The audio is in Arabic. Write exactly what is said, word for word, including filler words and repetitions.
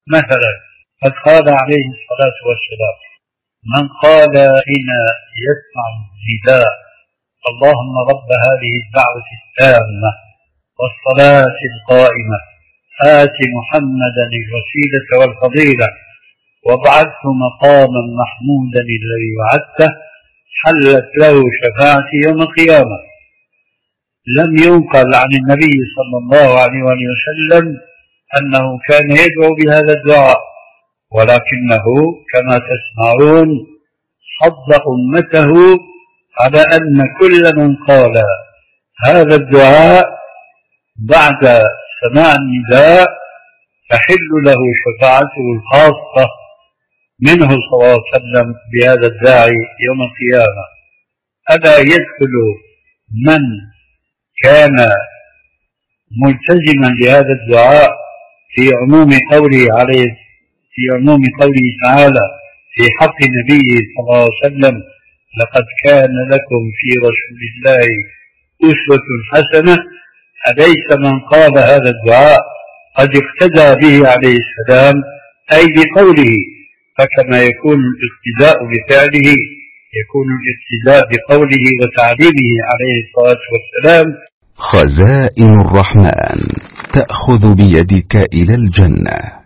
مثلا قد قال عليه الصلاة والسلام: من قال حين يسمع النداء: اللهم رب هذه الدعوة التامة والصلاة القائمة آت محمدا الوسيلة والفضيلة وابعثه مقاما محمودا الذي وعدته، حلت له شفاعتي يوم القيامة. لم ينقل عن النبي صلى الله عليه وسلم أنه كان يدعو بهذا الدعاء، ولكنه كما تسمعون حض أمته على أن كل من قال هذا الدعاء بعد سماع النداء تحل له شفاعته الخاصة منه صلى الله عليه وسلم بهذا الداعي يوم القيامة. ألا يدخل من كان ملتزما بهذا الدعاء في عموم قوله عليه في عموم قوله تعالى في حق نبيه صلى الله عليه وسلم: لقد كان لكم في رسول الله أسوة حسنة؟ أليس من قال هذا الدعاء قد اقتدى به عليه السلام أي بقوله؟ فكما يكون الاقتداء بفعله يكون الاقتداء بقوله وتعليمه عليه الصلاة والسلام. خزائن الرحمن تأخذ بيدك إلى الجنة.